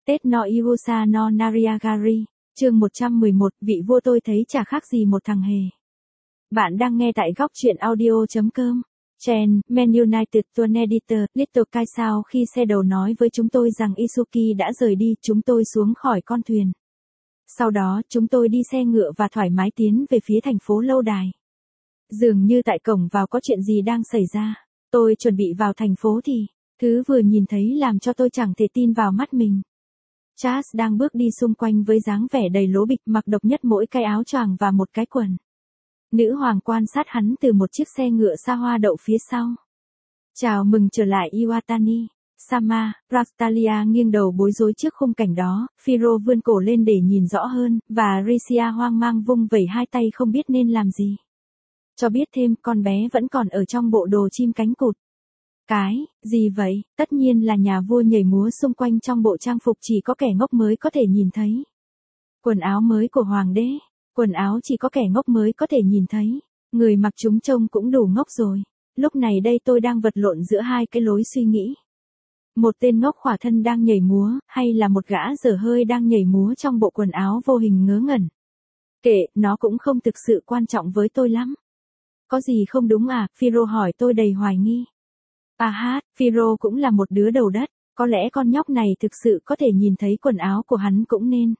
Tết no Iusa no Nariagari, chương 111, vị vua tôi thấy chả khác gì một thằng hề. Bạn đang nghe tại góc truyện audio.com. Chen, Man United Tuần Editor, Little Kai sau khi xe đầu nói với chúng tôi rằng Isuki đã rời đi, chúng tôi xuống khỏi con thuyền. Sau đó, chúng tôi đi xe ngựa và thoải mái tiến về phía thành phố lâu đài. Dường như tại cổng vào có chuyện gì đang xảy ra. Tôi chuẩn bị vào thành phố thì, thứ vừa nhìn thấy làm cho tôi chẳng thể tin vào mắt mình. Charles đang bước đi xung quanh với dáng vẻ đầy lố bịch, mặc độc nhất mỗi cái áo choàng và một cái quần. Nữ hoàng quan sát hắn từ một chiếc xe ngựa xa hoa đậu phía sau. Chào mừng trở lại Iwatani. Sama, Rastalia nghiêng đầu bối rối trước khung cảnh đó, Firo vươn cổ lên để nhìn rõ hơn, và Risia hoang mang vung vẩy hai tay không biết nên làm gì. Cho biết thêm, con bé vẫn còn ở trong bộ đồ chim cánh cụt. Cái, gì vậy? Tất nhiên là nhà vua nhảy múa xung quanh trong bộ trang phục chỉ có kẻ ngốc mới có thể nhìn thấy. Quần áo mới của hoàng đế, quần áo chỉ có kẻ ngốc mới có thể nhìn thấy. Người mặc chúng trông cũng đủ ngốc rồi. Lúc này đây tôi đang vật lộn giữa hai cái lối suy nghĩ. Một tên ngốc khỏa thân đang nhảy múa, hay là một gã dở hơi đang nhảy múa trong bộ quần áo vô hình ngớ ngẩn. Kệ, nó cũng không thực sự quan trọng với tôi lắm. Có gì không đúng à? Firo hỏi tôi đầy hoài nghi. Firo cũng là một đứa đầu đất, có lẽ con nhóc này thực sự có thể nhìn thấy quần áo của hắn cũng nên.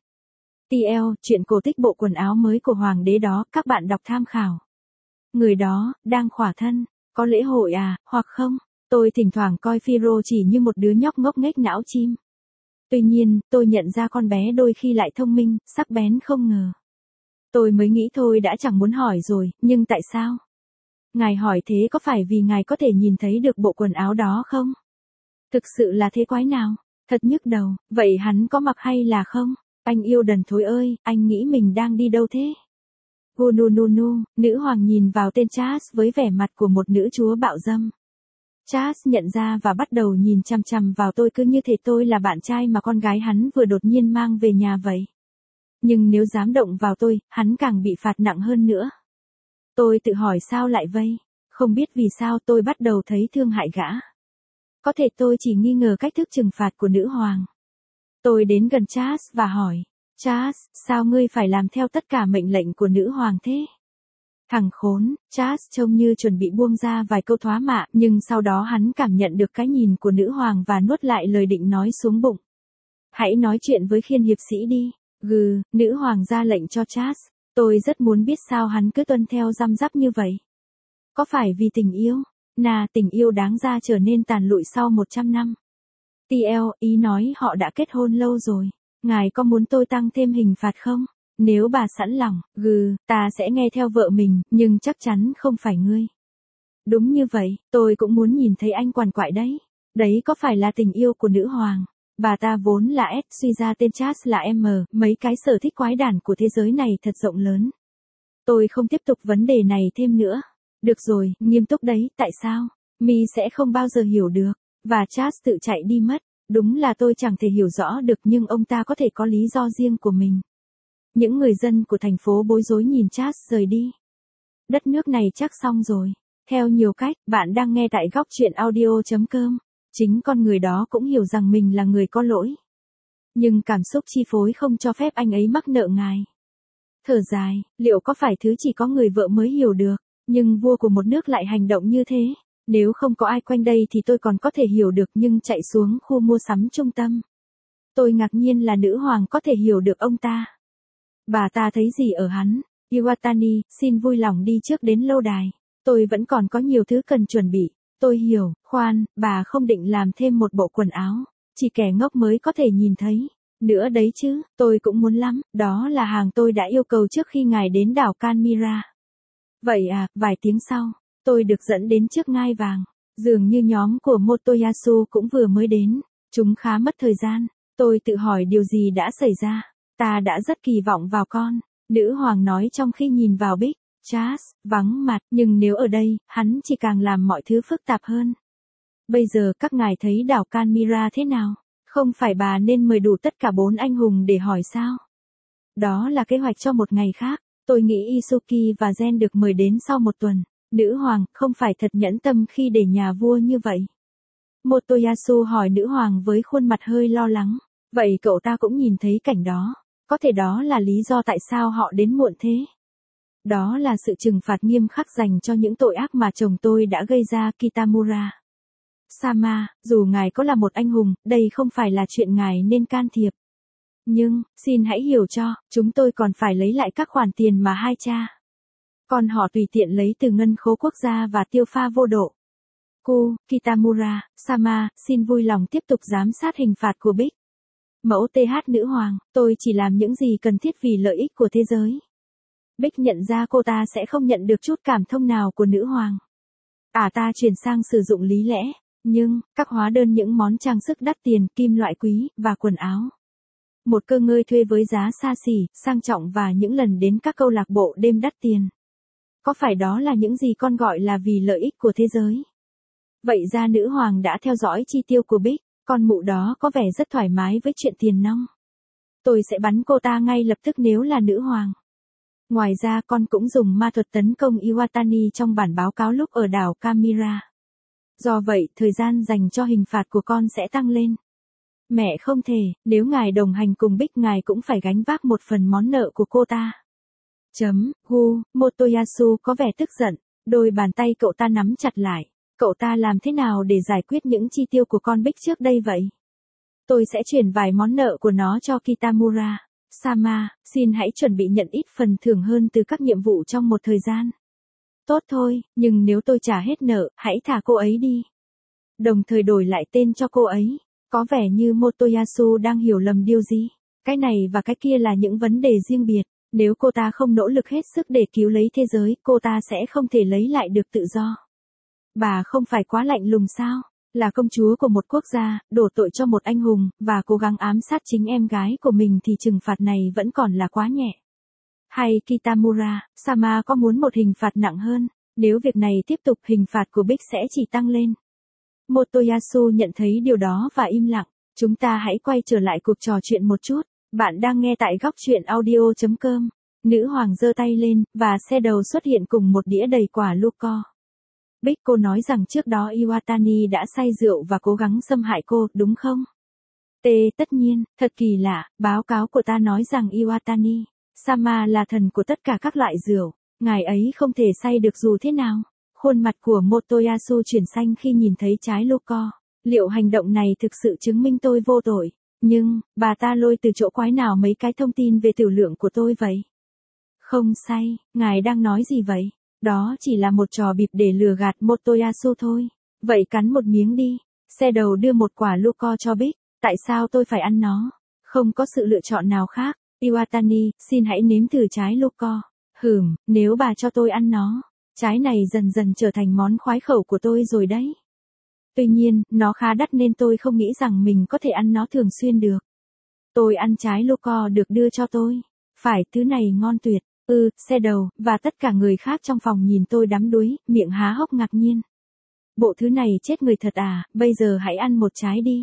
TL, chuyện cổ tích bộ quần áo mới của hoàng đế đó, các bạn đọc tham khảo. Người đó, đang khỏa thân, có lễ hội à, hoặc không? Tôi thỉnh thoảng coi Firo chỉ như một đứa nhóc ngốc nghếch não chim. Tuy nhiên, tôi nhận ra con bé đôi khi lại thông minh, sắc bén không ngờ. Tôi mới nghĩ thôi đã chẳng muốn hỏi rồi, nhưng tại sao? Ngài hỏi thế có phải vì ngài có thể nhìn thấy được bộ quần áo đó không? Thực sự là thế quái nào? Thật nhức đầu, vậy hắn có mặc hay là không? Anh yêu đần thối ơi, anh nghĩ mình đang đi đâu thế? Gunununu, nữ hoàng nhìn vào tên Charles với vẻ mặt của một nữ chúa bạo dâm. Charles nhận ra và bắt đầu nhìn chằm chằm vào tôi cứ như thể tôi là bạn trai mà con gái hắn vừa đột nhiên mang về nhà vậy. Nhưng nếu dám động vào tôi, hắn càng bị phạt nặng hơn nữa. Tôi tự hỏi sao lại vậy? Không biết vì sao tôi bắt đầu thấy thương hại gã. Có thể tôi chỉ nghi ngờ cách thức trừng phạt của nữ hoàng. Tôi đến gần Charles và hỏi, Charles, sao ngươi phải làm theo tất cả mệnh lệnh của nữ hoàng thế? Thằng khốn, Charles trông như chuẩn bị buông ra vài câu thoá mạ, nhưng sau đó hắn cảm nhận được cái nhìn của nữ hoàng và nuốt lại lời định nói xuống bụng. Hãy nói chuyện với khiên hiệp sĩ đi. Nữ hoàng ra lệnh cho Charles. Tôi rất muốn biết sao hắn cứ tuân theo răm rắp như vậy. Có phải vì tình yêu? Tình yêu đáng ra trở nên tàn lụi sau 100 năm. TL, ý nói họ đã kết hôn lâu rồi. Ngài có muốn tôi tăng thêm hình phạt không? Nếu bà sẵn lòng, ta sẽ nghe theo vợ mình, nhưng chắc chắn không phải ngươi. Đúng như vậy, tôi cũng muốn nhìn thấy anh quằn quại đấy. Đấy có phải là tình yêu của nữ hoàng? Bà ta vốn là S, suy ra tên Charles là M, mấy cái sở thích quái đản của thế giới này thật rộng lớn. Tôi không tiếp tục vấn đề này thêm nữa. Được rồi, nghiêm túc đấy, tại sao? Mi sẽ không bao giờ hiểu được. Và Charles tự chạy đi mất. Đúng là tôi chẳng thể hiểu rõ được nhưng ông ta có thể có lý do riêng của mình. Những người dân của thành phố bối rối nhìn Charles rời đi. Đất nước này chắc xong rồi. Theo nhiều cách, bạn đang nghe tại góc truyện audio.com. Chính con người đó cũng hiểu rằng mình là người có lỗi. Nhưng cảm xúc chi phối không cho phép anh ấy mắc nợ ngài. Thở dài, liệu có phải thứ chỉ có người vợ mới hiểu được, nhưng vua của một nước lại hành động như thế? Nếu không có ai quanh đây thì tôi còn có thể hiểu được nhưng chạy xuống khu mua sắm trung tâm. Tôi ngạc nhiên là nữ hoàng có thể hiểu được ông ta. Bà ta thấy gì ở hắn? Iwatani, xin vui lòng đi trước đến lâu đài. Tôi vẫn còn có nhiều thứ cần chuẩn bị. Tôi hiểu, khoan, bà không định làm thêm một bộ quần áo. Chỉ kẻ ngốc mới có thể nhìn thấy. Nữa đấy chứ, tôi cũng muốn lắm. Đó là hàng tôi đã yêu cầu trước khi ngài đến đảo Kanmira. Vậy à, vài tiếng sau, tôi được dẫn đến trước ngai vàng. Dường như nhóm của Motoyasu cũng vừa mới đến. Chúng khá mất thời gian. Tôi tự hỏi điều gì đã xảy ra. Ta đã rất kỳ vọng vào con. Nữ hoàng nói trong khi nhìn vào Bích. Charles, vắng mặt, nhưng nếu ở đây, hắn chỉ càng làm mọi thứ phức tạp hơn. Bây giờ các ngài thấy đảo Kanmira thế nào? Không phải bà nên mời đủ tất cả 4 anh hùng để hỏi sao? Đó là kế hoạch cho một ngày khác. Tôi nghĩ Isuki và Gen được mời đến sau 1 tuần. Nữ hoàng, không phải thật nhẫn tâm khi để nhà vua như vậy. Motoyasu hỏi nữ hoàng với khuôn mặt hơi lo lắng. Vậy cậu ta cũng nhìn thấy cảnh đó. Có thể đó là lý do tại sao họ đến muộn thế. Đó là sự trừng phạt nghiêm khắc dành cho những tội ác mà chồng tôi đã gây ra, Kitamura. Sama, dù ngài có là một anh hùng, đây không phải là chuyện ngài nên can thiệp. Nhưng, xin hãy hiểu cho, chúng tôi còn phải lấy lại các khoản tiền mà hai cha con họ tùy tiện lấy từ ngân khố quốc gia và tiêu pha vô độ. Kitamura, Sama, xin vui lòng tiếp tục giám sát hình phạt của Bích. Mẫu TH nữ hoàng, tôi chỉ làm những gì cần thiết vì lợi ích của thế giới. Bích nhận ra cô ta sẽ không nhận được chút cảm thông nào của nữ hoàng. Ta chuyển sang sử dụng lý lẽ, nhưng, các hóa đơn những món trang sức đắt tiền, kim loại quý, và quần áo. Một cơ ngơi thuê với giá xa xỉ, sang trọng và những lần đến các câu lạc bộ đêm đắt tiền. Có phải đó là những gì con gọi là vì lợi ích của thế giới? Vậy ra nữ hoàng đã theo dõi chi tiêu của Bích, con mụ đó có vẻ rất thoải mái với chuyện tiền nong. Tôi sẽ bắn cô ta ngay lập tức nếu là nữ hoàng. Ngoài ra con cũng dùng ma thuật tấn công Iwatani trong bản báo cáo lúc ở đảo Kamira. Do vậy, thời gian dành cho hình phạt của con sẽ tăng lên. Mẹ không thể, nếu ngài đồng hành cùng Bích ngài cũng phải gánh vác một phần món nợ của cô ta. Motoyasu có vẻ tức giận, đôi bàn tay cậu ta nắm chặt lại. Cậu ta làm thế nào để giải quyết những chi tiêu của con Bích trước đây vậy? Tôi sẽ chuyển vài món nợ của nó cho Kitamura. Sama, xin hãy chuẩn bị nhận ít phần thưởng hơn từ các nhiệm vụ trong một thời gian. Tốt thôi, nhưng nếu tôi trả hết nợ, hãy thả cô ấy đi. Đồng thời đổi lại tên cho cô ấy. Có vẻ như Motoyasu đang hiểu lầm điều gì. Cái này và cái kia là những vấn đề riêng biệt. Nếu cô ta không nỗ lực hết sức để cứu lấy thế giới, cô ta sẽ không thể lấy lại được tự do. Bà không phải quá lạnh lùng sao? Là công chúa của một quốc gia, đổ tội cho một anh hùng, và cố gắng ám sát chính em gái của mình thì trừng phạt này vẫn còn là quá nhẹ. Hay Kitamura, Sama có muốn một hình phạt nặng hơn? Nếu việc này tiếp tục hình phạt của Bích sẽ chỉ tăng lên. Motoyasu nhận thấy điều đó và im lặng. Chúng ta hãy quay trở lại cuộc trò chuyện một chút. Bạn đang nghe tại góc truyện audio.com. Nữ hoàng giơ tay lên, và xe đầu xuất hiện cùng một đĩa đầy quả Luco. Bích, cô nói rằng trước đó Iwatani đã say rượu và cố gắng xâm hại cô, đúng không? Tất nhiên, thật kỳ lạ, báo cáo của ta nói rằng Iwatani Sama là thần của tất cả các loại rượu. Ngài ấy không thể say được dù thế nào. Khuôn mặt của Motoyasu chuyển xanh khi nhìn thấy trái Luco. Liệu hành động này thực sự chứng minh tôi vô tội? Nhưng, bà ta lôi từ chỗ quái nào mấy cái thông tin về tiểu lượng của tôi vậy? Không say, ngài đang nói gì vậy? Đó chỉ là một trò bịp để lừa gạt Motoyasu thôi. Vậy cắn một miếng đi. Xe đầu đưa một quả Luco cho Bích. Tại sao tôi phải ăn nó? Không có sự lựa chọn nào khác. Iwatani, xin hãy nếm thử trái Luco. Nếu bà cho tôi ăn nó, trái này dần dần trở thành món khoái khẩu của tôi rồi đấy. Tuy nhiên, nó khá đắt nên tôi không nghĩ rằng mình có thể ăn nó thường xuyên được. Tôi ăn trái Luco được đưa cho tôi. Phải, thứ này ngon tuyệt. Xe đầu, và tất cả người khác trong phòng nhìn tôi đắm đuối, miệng há hốc ngạc nhiên. Bộ thứ này chết người thật à, bây giờ hãy ăn một trái đi.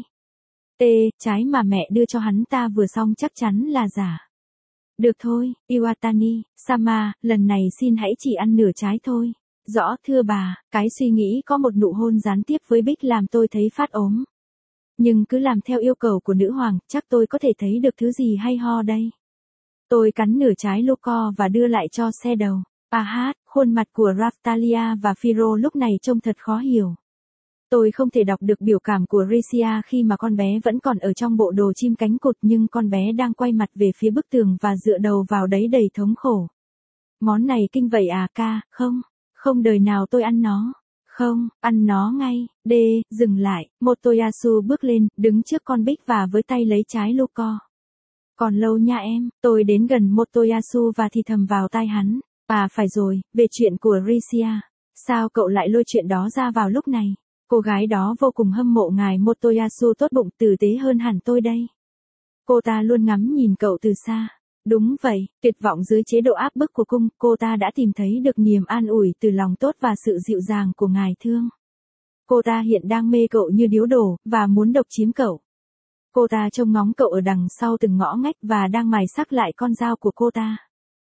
Trái mà mẹ đưa cho hắn ta vừa xong chắc chắn là giả. Được thôi, Iwatani, Sama, lần này xin hãy chỉ ăn nửa trái thôi. Rõ thưa bà, cái suy nghĩ có một nụ hôn gián tiếp với Bích làm tôi thấy phát ốm. Nhưng cứ làm theo yêu cầu của nữ hoàng, chắc tôi có thể thấy được thứ gì hay ho đây. Tôi cắn nửa trái Luco và đưa lại cho xe đầu. Khuôn mặt của Raftalia và Firo lúc này trông thật khó hiểu. Tôi không thể đọc được biểu cảm của Ricia khi mà con bé vẫn còn ở trong bộ đồ chim cánh cụt nhưng con bé đang quay mặt về phía bức tường và dựa đầu vào đấy đầy thống khổ. Món này kinh vậy à ca, không đời nào tôi ăn nó. Không, ăn nó ngay, dừng lại, Motoyasu bước lên, đứng trước con Bích và với tay lấy trái Luco. Còn lâu nha em, tôi đến gần Motoyasu và thì thầm vào tai hắn. Phải rồi, về chuyện của Ricia. Sao cậu lại lôi chuyện đó ra vào lúc này? Cô gái đó vô cùng hâm mộ ngài Motoyasu tốt bụng tử tế hơn hẳn tôi đây. Cô ta luôn ngắm nhìn cậu từ xa. Đúng vậy, tuyệt vọng dưới chế độ áp bức của cung, cô ta đã tìm thấy được niềm an ủi từ lòng tốt và sự dịu dàng của ngài thương. Cô ta hiện đang mê cậu như điếu đổ, và muốn độc chiếm cậu. Cô ta trông ngóng cậu ở đằng sau từng ngõ ngách và đang mài sắc lại con dao của cô ta.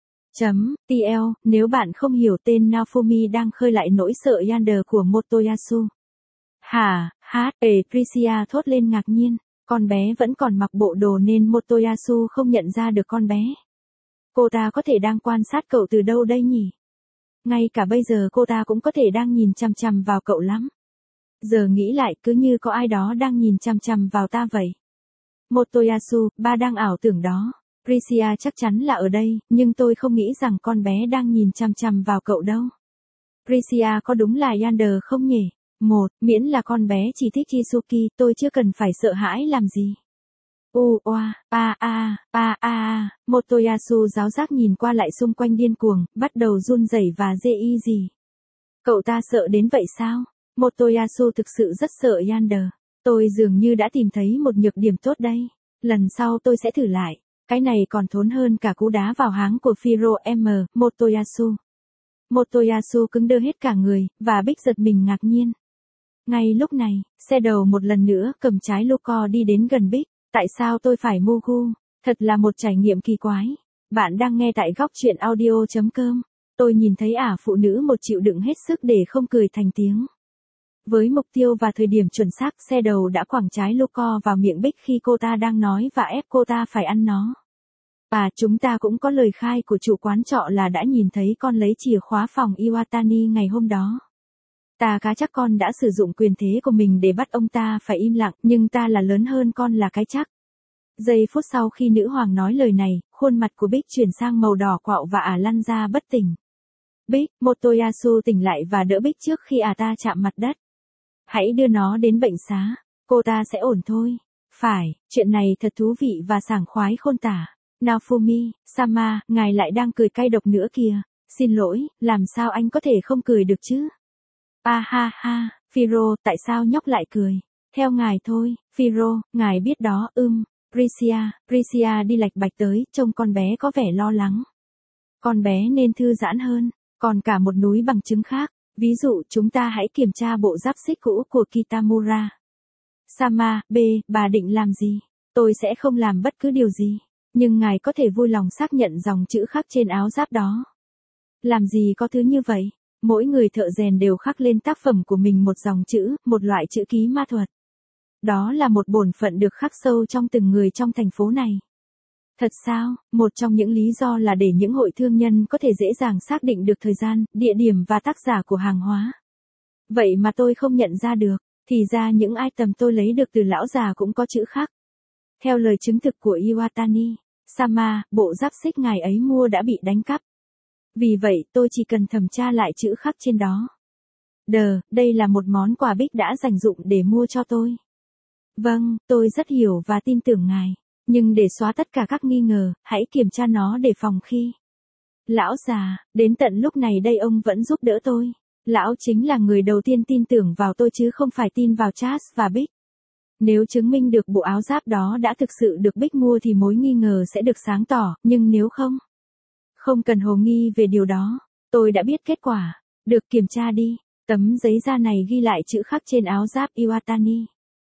Nếu bạn không hiểu tên Naofumi đang khơi lại nỗi sợ Yandere của Motoyasu. Tricia thốt lên ngạc nhiên. Con bé vẫn còn mặc bộ đồ nên Motoyasu không nhận ra được con bé. Cô ta có thể đang quan sát cậu từ đâu đây nhỉ? Ngay cả bây giờ cô ta cũng có thể đang nhìn chằm chằm vào cậu lắm. Giờ nghĩ lại cứ như có ai đó đang nhìn chằm chằm vào ta vậy. Motoyasu, ba đang ảo tưởng đó. Prisia chắc chắn là ở đây, nhưng tôi không nghĩ rằng con bé đang nhìn chằm chằm vào cậu đâu. Prisia có đúng là Yander không nhỉ? Miễn là con bé chỉ thích Kisuki, tôi chưa cần phải sợ hãi làm gì. Motoyasu giáo giác nhìn qua lại xung quanh điên cuồng, bắt đầu run rẩy và dê y gì. Cậu ta sợ đến vậy sao? Motoyasu thực sự rất sợ Yander. Tôi dường như đã tìm thấy một nhược điểm tốt đây. Lần sau tôi sẽ thử lại. Cái này còn thốn hơn cả cú đá vào háng của Firo M. Motoyasu. Motoyasu cứng đơ hết cả người, và Bích giật mình ngạc nhiên. Ngay lúc này, xe đầu một lần nữa cầm trái Luco đi đến gần Bích. Tại sao tôi phải Mugu? Thật là một trải nghiệm kỳ quái. Bạn đang nghe tại góc truyện audio.com. Tôi nhìn thấy phụ nữ một chịu đựng hết sức để không cười thành tiếng. Với mục tiêu và thời điểm chuẩn xác, xe đầu đã quẳng trái Luco vào miệng Bích khi cô ta đang nói và ép cô ta phải ăn nó. Chúng ta cũng có lời khai của chủ quán trọ là đã nhìn thấy con lấy chìa khóa phòng Iwatani ngày hôm đó. Ta cá chắc con đã sử dụng quyền thế của mình để bắt ông ta phải im lặng, nhưng ta là lớn hơn con là cái chắc. Giây phút sau khi nữ hoàng nói lời này, khuôn mặt của Bích chuyển sang màu đỏ quạo và lăn ra bất tỉnh. Bích, Motoyasu tỉnh lại và đỡ Bích trước khi ta chạm mặt đất. Hãy đưa nó đến bệnh xá, cô ta sẽ ổn thôi. Phải, chuyện này thật thú vị và sảng khoái khôn tả. Naofumi, Sama, ngài lại đang cười cay độc nữa kìa. Xin lỗi, làm sao anh có thể không cười được chứ? Firo, tại sao nhóc lại cười? Theo ngài thôi, Firo, ngài biết đó, Prisia đi lạch bạch tới, trông con bé có vẻ lo lắng. Con bé nên thư giãn hơn, còn cả một núi bằng chứng khác. Ví dụ, chúng ta hãy kiểm tra bộ giáp xích cũ của Kitamura. Sama, bà định làm gì? Tôi sẽ không làm bất cứ điều gì. Nhưng ngài có thể vui lòng xác nhận dòng chữ khắc trên áo giáp đó. Làm gì có thứ như vậy? Mỗi người thợ rèn đều khắc lên tác phẩm của mình một dòng chữ, một loại chữ ký ma thuật. Đó là một bổn phận được khắc sâu trong từng người trong thành phố này. Thật sao? Một trong những lý do là để những hội thương nhân có thể dễ dàng xác định được thời gian, địa điểm và tác giả của hàng hóa. Vậy mà tôi không nhận ra được, thì ra những item tôi lấy được từ lão già cũng có chữ khắc. Theo lời chứng thực của Iwatani, Sama, bộ giáp xích ngài ấy mua đã bị đánh cắp. Vì vậy tôi chỉ cần thẩm tra lại chữ khắc trên đó. Đây là một món quà Bích đã dành dụng để mua cho tôi. Vâng, tôi rất hiểu và tin tưởng ngài. Nhưng để xóa tất cả các nghi ngờ, hãy kiểm tra nó để phòng khi. Lão già, đến tận lúc này đây ông vẫn giúp đỡ tôi. Lão chính là người đầu tiên tin tưởng vào tôi chứ không phải tin vào Charles và Bích. Nếu chứng minh được bộ áo giáp đó đã thực sự được Bích mua thì mối nghi ngờ sẽ được sáng tỏ, nhưng nếu không cần hồ nghi về điều đó. Tôi đã biết kết quả. Được, kiểm tra đi. Tấm giấy da này ghi lại chữ khắc trên áo giáp Iwatani.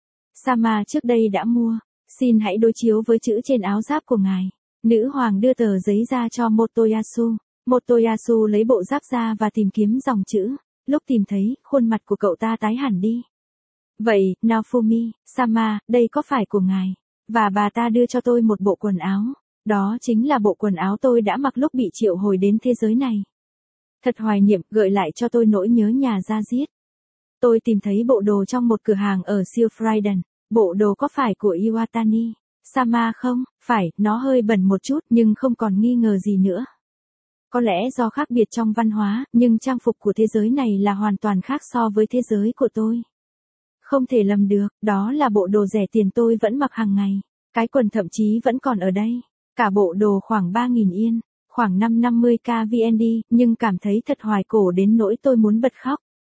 Sama trước đây đã mua. Xin hãy đối chiếu với chữ trên áo giáp của ngài. Nữ hoàng đưa tờ giấy ra cho Motoyasu. Motoyasu lấy bộ giáp ra và tìm kiếm dòng chữ. Lúc tìm thấy, khuôn mặt của cậu ta tái hẳn đi. Vậy, Naofumi, Sama, đây có phải của ngài? Và bà ta đưa cho tôi một bộ quần áo. Đó chính là bộ quần áo tôi đã mặc lúc bị triệu hồi đến thế giới này. Thật hoài niệm, gợi lại cho tôi nỗi nhớ nhà ra diết. Tôi tìm thấy bộ đồ trong một cửa hàng ở Silfriden. Bộ đồ có phải của Iwatani? Sama không? Phải, nó hơi bẩn một chút nhưng không còn nghi ngờ gì nữa. Có lẽ do khác biệt trong văn hóa, nhưng trang phục của thế giới này là hoàn toàn khác so với thế giới của tôi. Không thể lầm được, đó là bộ đồ rẻ tiền tôi vẫn mặc hàng ngày. Cái quần thậm chí vẫn còn ở đây. Cả bộ đồ khoảng 3.000 yên, khoảng 550k VND, nhưng cảm thấy thật hoài cổ đến nỗi tôi muốn bật khóc.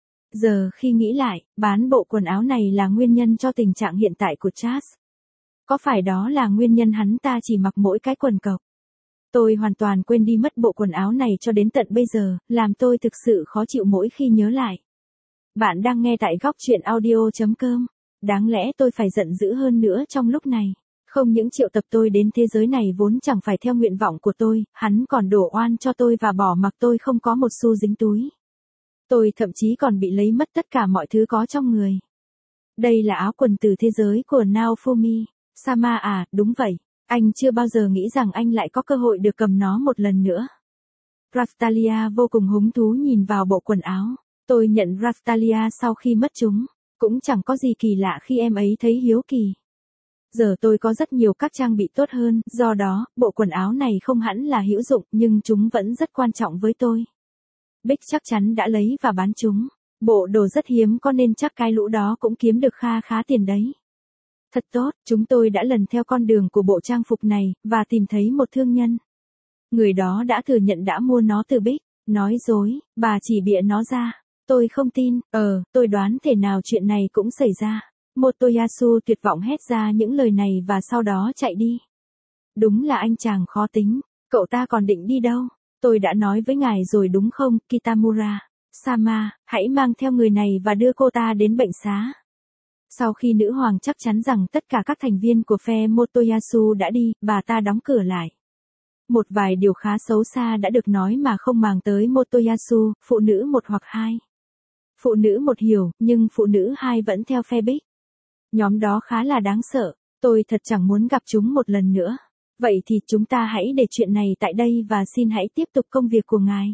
Giờ khi nghĩ lại, bán bộ quần áo này là nguyên nhân cho tình trạng hiện tại của Charles. Có phải đó là nguyên nhân hắn ta chỉ mặc mỗi cái quần cộc? Tôi hoàn toàn quên đi mất bộ quần áo này cho đến tận bây giờ, làm tôi thực sự khó chịu mỗi khi nhớ lại. Bạn đang nghe tại góc truyện audio.com. Đáng lẽ tôi phải giận dữ hơn nữa trong lúc này. Không những triệu tập tôi đến thế giới này vốn chẳng phải theo nguyện vọng của tôi, hắn còn đổ oan cho tôi và bỏ mặc tôi không có một xu dính túi. Tôi thậm chí còn bị lấy mất tất cả mọi thứ có trong người. Đây là áo quần từ thế giới của Naofumi. Sama à, đúng vậy. Anh chưa bao giờ nghĩ rằng anh lại có cơ hội được cầm nó một lần nữa. Raftalia vô cùng hứng thú nhìn vào bộ quần áo. Tôi nhận Raftalia sau khi mất chúng. Cũng chẳng có gì kỳ lạ khi em ấy thấy hiếu kỳ. Giờ tôi có rất nhiều các trang bị tốt hơn, do đó, bộ quần áo này không hẳn là hữu dụng, nhưng chúng vẫn rất quan trọng với tôi. Bích chắc chắn đã lấy và bán chúng. Bộ đồ rất hiếm có nên chắc cái lũ đó cũng kiếm được kha khá tiền đấy. Thật tốt, chúng tôi đã lần theo con đường của bộ trang phục này, và tìm thấy một thương nhân. Người đó đã thừa nhận đã mua nó từ Bích. Nói dối, bà chỉ bịa nó ra. Tôi không tin, tôi đoán thể nào chuyện này cũng xảy ra. Motoyasu tuyệt vọng hét ra những lời này và sau đó chạy đi. Đúng là anh chàng khó tính, cậu ta còn định đi đâu? Tôi đã nói với ngài rồi đúng không, Kitamura? Sama, hãy mang theo người này và đưa cô ta đến bệnh xá. Sau khi nữ hoàng chắc chắn rằng tất cả các thành viên của phe Motoyasu đã đi, bà ta đóng cửa lại. Một vài điều khá xấu xa đã được nói mà không màng tới Motoyasu, phụ nữ một hoặc hai. Phụ nữ một hiểu, nhưng phụ nữ hai vẫn theo phe Bích. Nhóm đó khá là đáng sợ, tôi thật chẳng muốn gặp chúng một lần nữa. Vậy thì chúng ta hãy để chuyện này tại đây và xin hãy tiếp tục công việc của ngài.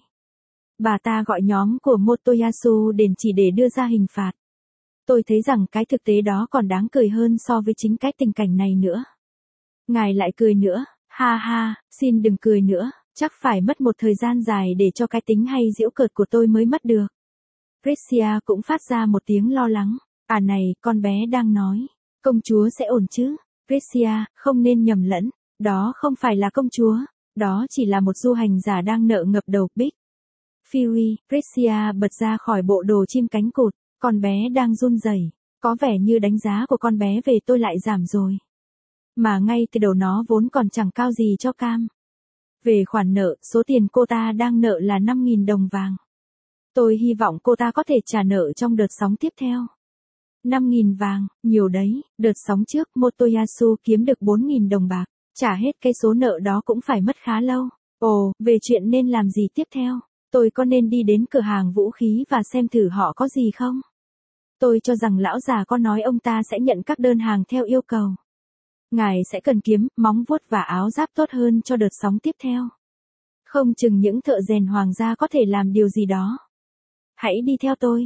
Bà ta gọi nhóm của Motoyasu đến chỉ để đưa ra hình phạt. Tôi thấy rằng cái thực tế đó còn đáng cười hơn so với chính cái tình cảnh này nữa. Ngài lại cười nữa, ha ha, xin đừng cười nữa, chắc phải mất một thời gian dài để cho cái tính hay giễu cợt của tôi mới mất được. Priscilla cũng phát ra một tiếng lo lắng. À này, con bé đang nói. Công chúa sẽ ổn chứ? Priscilla, không nên nhầm lẫn. Đó không phải là công chúa. Đó chỉ là một du hành giả đang nợ ngập đầu Bích. Fury, Priscilla bật ra khỏi bộ đồ chim cánh cụt. Con bé đang run rẩy. Có vẻ như đánh giá của con bé về tôi lại giảm rồi. Mà ngay từ đầu nó vốn còn chẳng cao gì cho cam. Về khoản nợ, số tiền cô ta đang nợ là 5.000 đồng vàng. Tôi hy vọng cô ta có thể trả nợ trong đợt sóng tiếp theo. 5.000 vàng, nhiều đấy, đợt sóng trước Motoyasu kiếm được 4.000 đồng bạc, trả hết cái số nợ đó cũng phải mất khá lâu. Ồ, về chuyện nên làm gì tiếp theo, tôi có nên đi đến cửa hàng vũ khí và xem thử họ có gì không? Tôi cho rằng lão già có nói ông ta sẽ nhận các đơn hàng theo yêu cầu. Ngài sẽ cần kiếm, móng vuốt và áo giáp tốt hơn cho đợt sóng tiếp theo. Không chừng những thợ rèn hoàng gia có thể làm điều gì đó. Hãy đi theo tôi,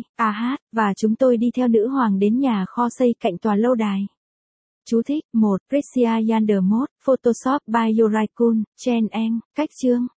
và chúng tôi đi theo nữ hoàng đến nhà kho xây cạnh tòa lâu đài. Chú thích, 1. Priscilla Yandermot, Photoshop by Yoraikun, Chen Eng, cách chương.